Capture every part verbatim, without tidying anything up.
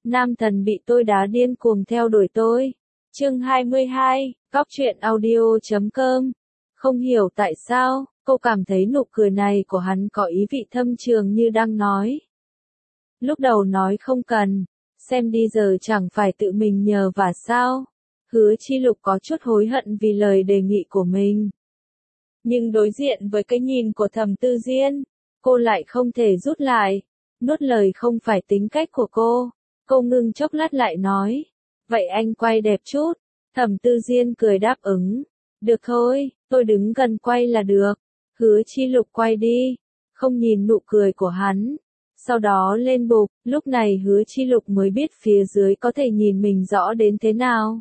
Nam thần bị tôi đá điên cuồng theo đuổi tôi. Chương hai mươi hai, Cóc truyện audio chấm com. Không hiểu tại sao, cô cảm thấy nụ cười này của hắn có ý vị thâm trường như đang nói. Lúc đầu nói không cần, xem đi giờ chẳng phải tự mình nhờ vả sao. Hứa Chi Lục có chút hối hận vì lời đề nghị của mình. Nhưng đối diện với cái nhìn của Thẩm Tư Diên, cô lại không thể rút lại. Nuốt lời không phải tính cách của cô. Cô ngưng chốc lát lại nói. Vậy anh quay đẹp chút. Thẩm Tư Diên cười đáp ứng. Được thôi, tôi đứng gần quay là được. Hứa Chi Lục quay đi. Không nhìn nụ cười của hắn. Sau đó lên bục, lúc này Hứa Chi Lục mới biết phía dưới có thể nhìn mình rõ đến thế nào.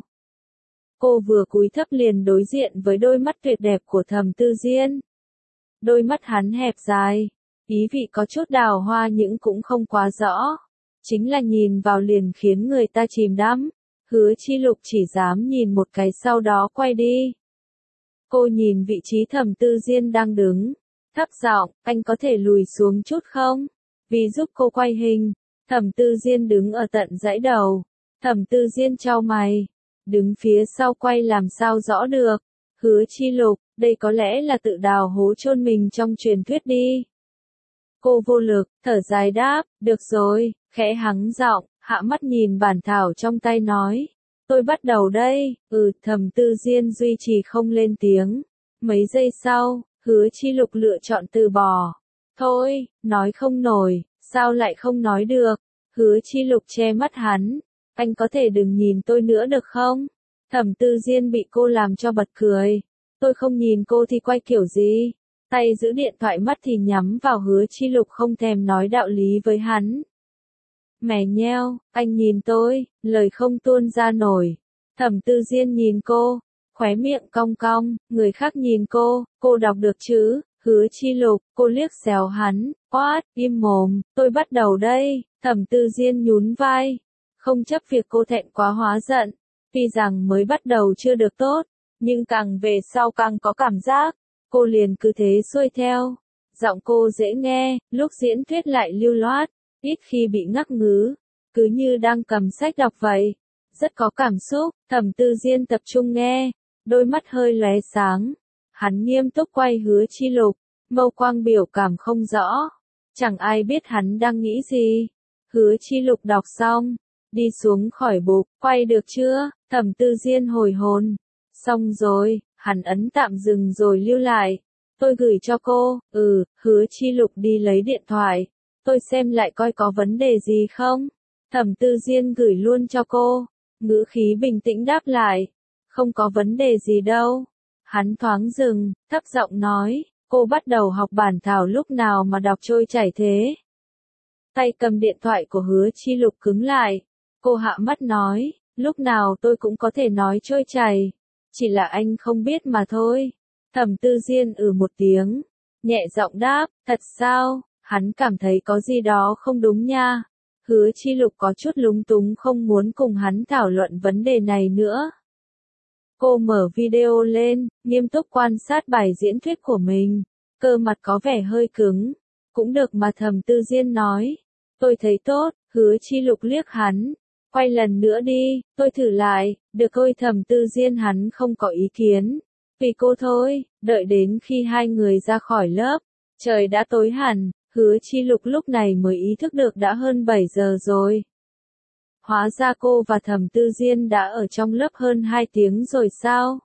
Cô vừa cúi thấp liền đối diện với đôi mắt tuyệt đẹp của Thẩm Tư Diên. Đôi mắt hắn hẹp dài, ý vị có chút đào hoa nhưng cũng không quá rõ. Chính là nhìn vào liền khiến người ta chìm đắm. Hứa Chi Lục chỉ dám nhìn một cái sau đó quay đi. Cô nhìn vị trí Thẩm Tư Diên đang đứng. Thấp giọng, anh có thể lùi xuống chút không? Vì giúp cô quay hình. Thẩm Tư Diên đứng ở tận dãy đầu. Thẩm Tư Diên chau mày. Đứng phía sau quay làm sao rõ được. Hứa Chi Lục, đây có lẽ là tự đào hố chôn mình trong truyền thuyết đi. Cô vô lực, thở dài đáp, được rồi, khẽ hắng giọng, hạ mắt nhìn bản thảo trong tay nói. Tôi bắt đầu đây, ừ, Thẩm Tư Diên duy trì không lên tiếng. Mấy giây sau, Hứa Chi Lục lựa chọn từ bỏ. Thôi, nói không nổi, sao lại không nói được. Hứa Chi Lục che mắt hắn. Anh có thể đừng nhìn tôi nữa được không? Thẩm Tư Diên bị cô làm cho bật cười. Tôi không nhìn cô thì quay kiểu gì? Tay giữ điện thoại mắt thì nhắm vào Hứa Chi Lục không thèm nói đạo lý với hắn. Mè nheo, anh nhìn tôi, lời không tuôn ra nổi. Thẩm Tư Diên nhìn cô, khóe miệng cong cong, người khác nhìn cô, cô đọc được chữ, Hứa Chi Lục, cô liếc xéo hắn, quát, im mồm, tôi bắt đầu đây. Thẩm Tư Diên nhún vai. Không chấp việc cô thẹn quá hóa giận, tuy rằng mới bắt đầu chưa được tốt, nhưng càng về sau càng có cảm giác, cô liền cứ thế xuôi theo. Giọng cô dễ nghe, lúc diễn thuyết lại lưu loát, ít khi bị ngắc ngứ, cứ như đang cầm sách đọc vậy. Rất có cảm xúc, Thẩm Tư Diên tập trung nghe, đôi mắt hơi lóe sáng. Hắn nghiêm túc quay Hứa Chi Lục, mâu quang biểu cảm không rõ. Chẳng ai biết hắn đang nghĩ gì. Hứa Chi Lục đọc xong. Đi xuống khỏi bục, quay được chưa? Thẩm Tư Diên hồi hồn. Xong rồi, hắn ấn tạm dừng rồi lưu lại. Tôi gửi cho cô, ừ, Hứa Chi Lục đi lấy điện thoại. Tôi xem lại coi có vấn đề gì không? Thẩm Tư Diên gửi luôn cho cô. Ngữ khí bình tĩnh đáp lại. Không có vấn đề gì đâu. Hắn thoáng dừng, thấp giọng nói, cô bắt đầu học bản thảo lúc nào mà đọc trôi chảy thế? Tay cầm điện thoại của Hứa Chi Lục cứng lại. Cô hạ mắt nói, lúc nào tôi cũng có thể nói trôi chảy. Chỉ là anh không biết mà thôi. Thẩm Tư Diên ừ một tiếng. Nhẹ giọng đáp, thật sao? Hắn cảm thấy có gì đó không đúng nha. Hứa Chi Lục có chút lúng túng không muốn cùng hắn thảo luận vấn đề này nữa. Cô mở video lên, nghiêm túc quan sát bài diễn thuyết của mình. Cơ mặt có vẻ hơi cứng. Cũng được mà Thẩm Tư Diên nói. Tôi thấy tốt, Hứa Chi Lục liếc hắn. Quay lần nữa đi, tôi thử lại, được thôi. Thẩm Tư Diên hắn không có ý kiến. Vì cô thôi, đợi đến khi hai người ra khỏi lớp, trời đã tối hẳn, Hứa Chi Lục lúc này mới ý thức được đã hơn bảy giờ rồi. Hóa ra cô và Thẩm Tư Diên đã ở trong lớp hơn hai tiếng rồi sao?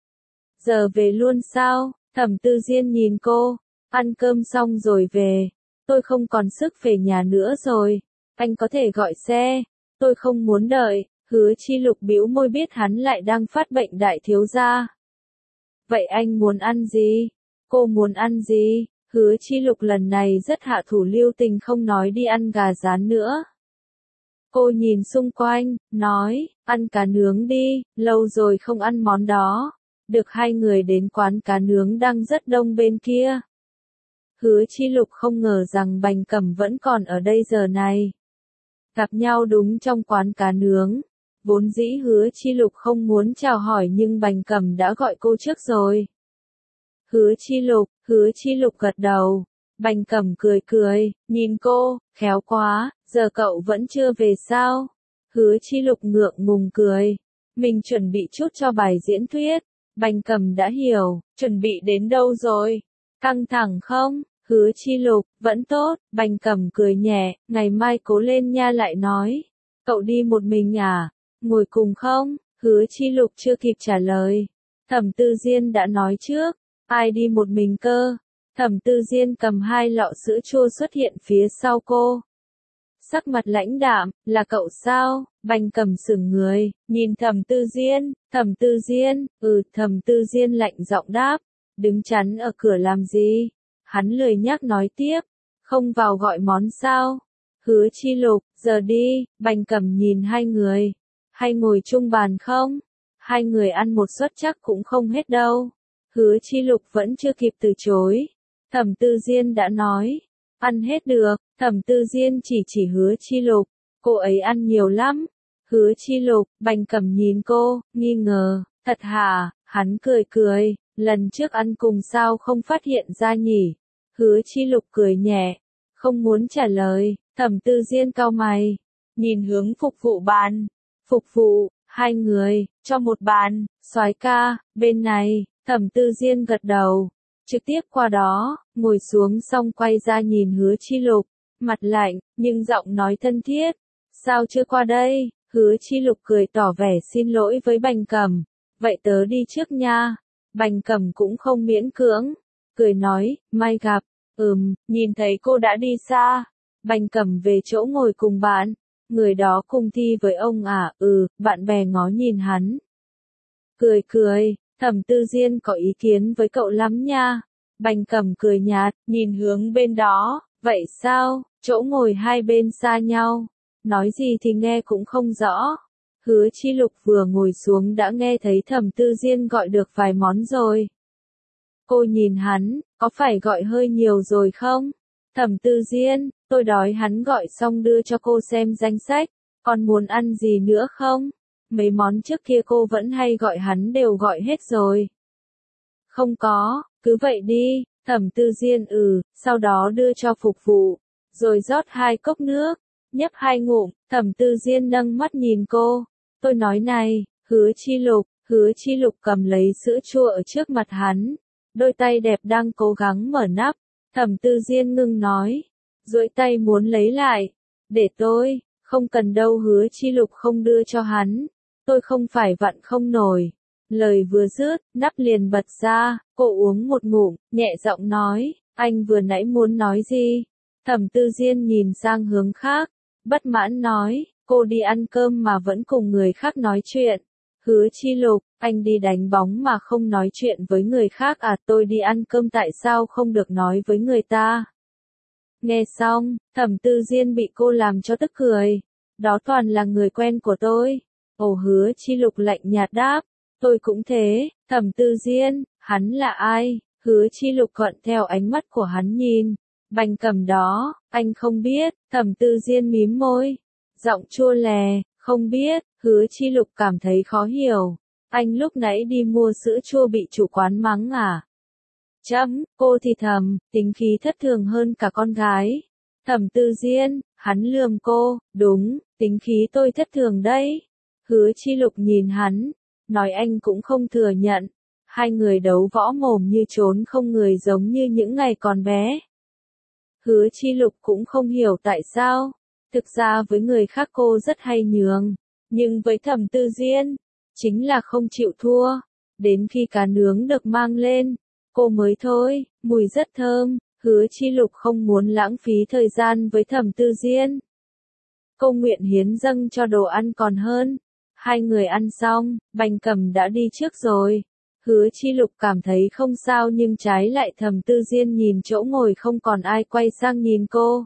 Giờ về luôn sao? Thẩm Tư Diên nhìn cô, ăn cơm xong rồi về. Tôi không còn sức về nhà nữa rồi, anh có thể gọi xe. Tôi không muốn đợi. Hứa Chi Lục bĩu môi biết hắn lại đang phát bệnh đại thiếu gia. Vậy anh muốn ăn gì? Cô muốn ăn gì? Hứa Chi Lục lần này rất hạ thủ lưu tình không nói đi ăn gà rán nữa. Cô nhìn xung quanh, nói, ăn cá nướng đi, lâu rồi không ăn món đó. Được hai người đến quán cá nướng đang rất đông bên kia. Hứa Chi Lục không ngờ rằng Bành Cẩm vẫn còn ở đây giờ này. Gặp nhau đúng trong quán cá nướng. Vốn dĩ Hứa Chi Lục không muốn chào hỏi nhưng Bành Cẩm đã gọi cô trước rồi. Hứa Chi Lục, Hứa Chi Lục gật đầu. Bành Cẩm cười cười, nhìn cô, khéo quá, giờ cậu vẫn chưa về sao? Hứa Chi Lục ngượng ngùng cười. Mình chuẩn bị chút cho bài diễn thuyết. Bành Cầm đã hiểu, chuẩn bị đến đâu rồi? Căng thẳng không? Hứa Chi Lục, vẫn tốt, Bành Cầm cười nhẹ, ngày mai cố lên nha lại nói. Cậu đi một mình à? Ngồi cùng không? Hứa Chi Lục chưa kịp trả lời. Thẩm Tư Diên đã nói trước, ai đi một mình cơ? Thẩm Tư Diên cầm hai lọ sữa chua xuất hiện phía sau cô. Sắc mặt lãnh đạm, là cậu sao? Bành Cầm sững người, nhìn Thẩm Tư Diên, Thẩm Tư Diên, ừ, Thẩm Tư Diên lạnh giọng đáp, đứng chắn ở cửa làm gì? Hắn lười nhắc nói tiếp, không vào gọi món sao? Hứa Chi Lục, giờ đi, Bành Cầm nhìn hai người, hay ngồi chung bàn không? Hai người ăn một suất chắc cũng không hết đâu. Hứa Chi Lục vẫn chưa kịp từ chối. Thẩm Tư Diên đã nói, ăn hết được. Thẩm Tư Diên chỉ chỉ Hứa Chi Lục, cô ấy ăn nhiều lắm. Hứa Chi Lục, Bành Cầm nhìn cô, nghi ngờ, thật hả? Hắn cười cười, lần trước ăn cùng sao không phát hiện ra nhỉ? Hứa Chi Lục cười nhẹ, không muốn trả lời. Thẩm Tư Diên cau mày, nhìn hướng phục vụ bàn. Phục vụ, hai người, cho một bàn. Soái ca, bên này. Thẩm Tư Diên gật đầu, trực tiếp qua đó, ngồi xuống xong quay ra nhìn Hứa Chi Lục, mặt lạnh, nhưng giọng nói thân thiết. Sao chưa qua đây? Hứa Chi Lục cười tỏ vẻ xin lỗi với Bành Cầm. Vậy tớ đi trước nha. Bành Cầm cũng không miễn cưỡng, cười nói, mai gặp. Ừm, nhìn thấy cô đã đi xa. Bành Cầm về chỗ ngồi cùng bạn. Người đó cùng thi với ông à? Ừ, bạn bè ngó nhìn hắn. Cười cười, Thẩm Tư Diên có ý kiến với cậu lắm nha. Bành Cầm cười nhạt, nhìn hướng bên đó, vậy sao? Chỗ ngồi hai bên xa nhau. Nói gì thì nghe cũng không rõ. Hứa Chi Lục vừa ngồi xuống đã nghe thấy Thẩm Tư Diên gọi được vài món rồi. Cô nhìn hắn, có phải gọi hơi nhiều rồi không? Thẩm Tư Diên, tôi đói. Hắn gọi xong đưa cho cô xem danh sách. Còn muốn ăn gì nữa không? Mấy món trước kia cô vẫn hay gọi hắn đều gọi hết rồi. Không có, cứ vậy đi. Thẩm Tư Diên ừ, sau đó đưa cho phục vụ, rồi rót hai cốc nước, nhấp hai ngụm. Thẩm Tư Diên nâng mắt nhìn cô. Tôi nói này, Hứa Chi Lục. Hứa Chi Lục cầm lấy sữa chua ở trước mặt hắn, đôi tay đẹp đang cố gắng mở nắp. Thẩm Tư Diên ngưng nói, duỗi tay muốn lấy lại. Để tôi, không cần đâu. Hứa Chi Lục không đưa cho hắn. Tôi không phải vặn không nổi. Lời vừa dứt, nắp liền bật ra, cô uống một ngụm, nhẹ giọng nói, anh vừa nãy muốn nói gì? Thẩm Tư Diên nhìn sang hướng khác, bất mãn nói, cô đi ăn cơm mà vẫn cùng người khác nói chuyện. Hứa Chi Lục, anh đi đánh bóng mà không nói chuyện với người khác à? Tôi đi ăn cơm tại sao không được nói với người ta? Nghe xong, Thẩm Tư Diên bị cô làm cho tức cười. Đó toàn là người quen của tôi. Ồ. Hứa Chi Lục lạnh nhạt đáp, tôi cũng thế. Thẩm Tư Diên, hắn là ai? Hứa Chi Lục thuận theo ánh mắt của hắn nhìn. Bành Cầm đó, anh không biết. Thẩm Tư Diên mím môi, giọng chua lè, không biết. Hứa Chi Lục cảm thấy khó hiểu. Anh lúc nãy đi mua sữa chua bị chủ quán mắng à? Chấm, cô thì thầm, tính khí thất thường hơn cả con gái. Thẩm Tư Diên, hắn lườm cô, đúng, tính khí tôi thất thường đấy. Hứa Chi Lục nhìn hắn, nói anh cũng không thừa nhận. Hai người đấu võ mồm như trốn không người giống như những ngày còn bé. Hứa Chi Lục cũng không hiểu tại sao. Thực ra với người khác cô rất hay nhường, nhưng với Thẩm Tư Diên, chính là không chịu thua. Đến khi cá nướng được mang lên, cô mới thôi, mùi rất thơm. Hứa Chi Lục không muốn lãng phí thời gian với Thẩm Tư Diên. Cô nguyện hiến dâng cho đồ ăn còn hơn. Hai người ăn xong, Bành Cầm đã đi trước rồi. Hứa Chi Lục cảm thấy không sao nhưng trái lại Thẩm Tư Diên nhìn chỗ ngồi không còn ai quay sang nhìn cô.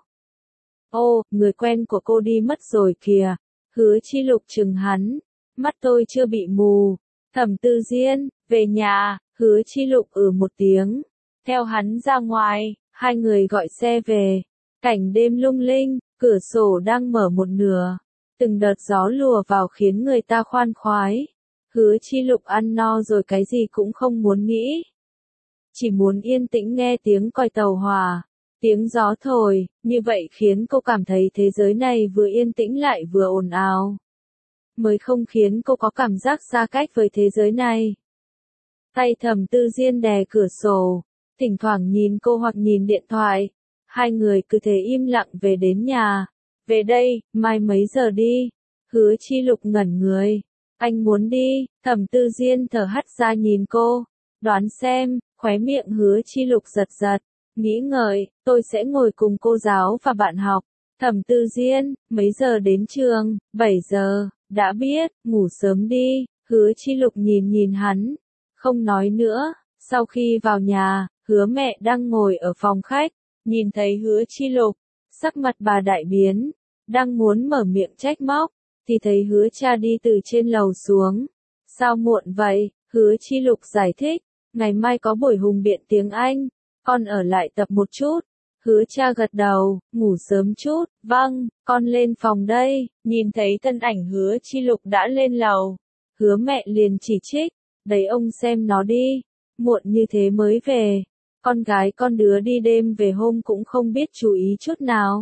Ô, người quen của cô đi mất rồi kìa. Hứa Chi Lục trừng hắn. Mắt tôi chưa bị mù. Thẩm Tư Diên, về nhà. Hứa Chi Lục ừ một tiếng, theo hắn ra ngoài. Hai người gọi xe về. Cảnh đêm lung linh, cửa sổ đang mở một nửa. Từng đợt gió lùa vào khiến người ta khoan khoái. Hứa Chi Lục ăn no rồi cái gì cũng không muốn nghĩ. Chỉ muốn yên tĩnh nghe tiếng còi tàu hỏa, tiếng gió thổi, như vậy khiến cô cảm thấy thế giới này vừa yên tĩnh lại vừa ồn ào. mới không khiến cô có cảm giác xa cách với thế giới này. Tay Thẩm Tư Diên đè cửa sổ, thỉnh thoảng nhìn cô hoặc nhìn điện thoại. Hai người cứ thế im lặng về đến nhà. Về đây, mai mấy giờ đi? Hứa Chi Lục ngẩn người. Anh muốn đi, Thẩm Tư Diên thở hắt ra nhìn cô. Đoán xem, khóe miệng Hứa Chi Lục giật giật. Nghĩ ngợi, tôi sẽ ngồi cùng cô giáo và bạn học. Thẩm Tư Diên, mấy giờ đến trường? bảy giờ, đã biết, ngủ sớm đi. Hứa Chi Lục nhìn nhìn hắn, không nói nữa. Sau khi vào nhà, Hứa mẹ đang ngồi ở phòng khách, nhìn thấy Hứa Chi Lục, sắc mặt bà đại biến, đang muốn mở miệng trách móc, thì thấy Hứa cha đi từ trên lầu xuống. Sao muộn vậy? Hứa Chi Lục giải thích, ngày mai có buổi hùng biện tiếng Anh, con ở lại tập một chút. Hứa cha gật đầu, ngủ sớm chút, vâng, con lên phòng đây. Nhìn thấy thân ảnh Hứa Chi Lục đã lên lầu, Hứa mẹ liền chỉ trích, đấy ông xem nó đi, muộn như thế mới về, con gái con đứa đi đêm về hôm cũng không biết chú ý chút nào.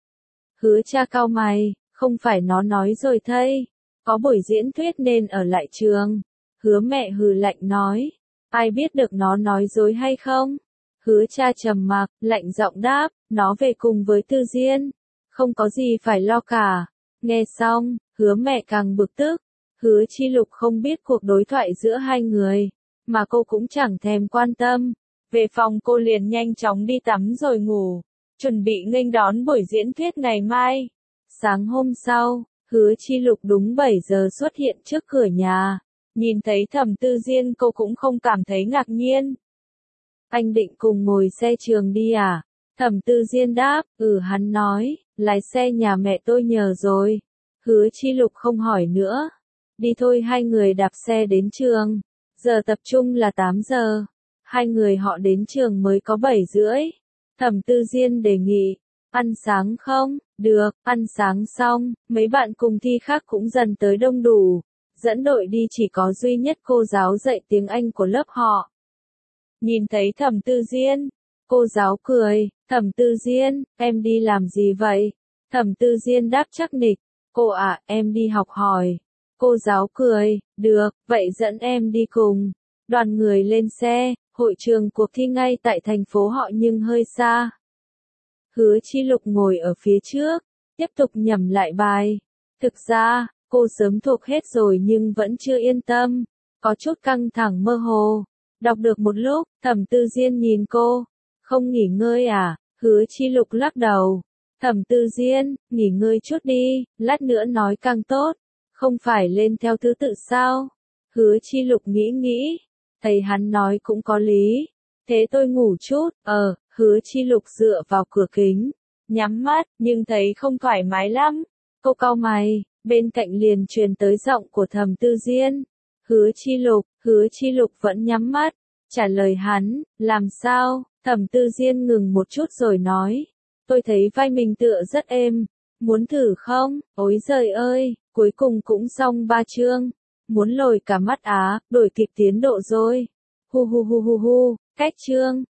Hứa cha cau mày, không phải nó nói rồi thây, có buổi diễn thuyết nên ở lại trường. Hứa mẹ hừ lạnh nói, ai biết được nó nói dối hay không? Hứa cha trầm mặc, lạnh giọng đáp, nó về cùng với Tư Diên, không có gì phải lo cả. Nghe xong, Hứa mẹ càng bực tức. Hứa Chi Lục không biết cuộc đối thoại giữa hai người, mà cô cũng chẳng thèm quan tâm. Về phòng cô liền nhanh chóng đi tắm rồi ngủ, chuẩn bị nghênh đón buổi diễn thuyết ngày mai. Sáng hôm sau, Hứa Chi Lục đúng bảy giờ xuất hiện trước cửa nhà. Nhìn thấy Thẩm Tư Diên cô cũng không cảm thấy ngạc nhiên. Anh định cùng ngồi xe trường đi à? Thẩm Tư Diên đáp, ừ hắn nói, lái xe nhà mẹ tôi nhờ rồi. Hứa Chi Lục không hỏi nữa. Đi thôi, hai người đạp xe đến trường. Giờ tập trung là tám giờ. Hai người họ đến trường mới có bảy rưỡi. Thẩm Tư Diên đề nghị, ăn sáng không? Được, ăn sáng xong, mấy bạn cùng thi khác cũng dần tới đông đủ. Dẫn đội đi chỉ có duy nhất cô giáo dạy tiếng Anh của lớp họ. Nhìn thấy Thẩm Tư Diên, cô giáo cười, Thẩm Tư Diên, em đi làm gì vậy? Thẩm Tư Diên đáp chắc nịch, cô à, em đi học hỏi. Cô giáo cười, được, vậy dẫn em đi cùng. Đoàn người lên xe, hội trường cuộc thi ngay tại thành phố họ nhưng hơi xa. Hứa Chi Lục ngồi ở phía trước, tiếp tục nhẩm lại bài. Thực ra, cô sớm thuộc hết rồi nhưng vẫn chưa yên tâm, có chút căng thẳng mơ hồ. Đọc được một lúc, Thẩm Tư Diên nhìn cô, không nghỉ ngơi à? Hứa Chi Lục lắc đầu. Thẩm Tư Diên, nghỉ ngơi chút đi, lát nữa nói càng tốt. Không phải lên theo thứ tự sao? Hứa Chi Lục nghĩ nghĩ, thấy hắn nói cũng có lý. Thế tôi ngủ chút, ờ, Hứa Chi Lục dựa vào cửa kính, nhắm mắt, nhưng thấy không thoải mái lắm. Cô cau mày, bên cạnh liền truyền tới giọng của Thẩm Tư Diên. Hứa Chi Lục, Hứa Chi Lục vẫn nhắm mắt, trả lời hắn, làm sao? Thẩm Tư Diên ngừng một chút rồi nói, tôi thấy vai mình tựa rất êm, muốn thử không? Ôi giời ơi, cuối cùng cũng xong ba chương, muốn lồi cả mắt á, đổi kịp tiến độ rồi. Hu hu hu hu hu, cách chương.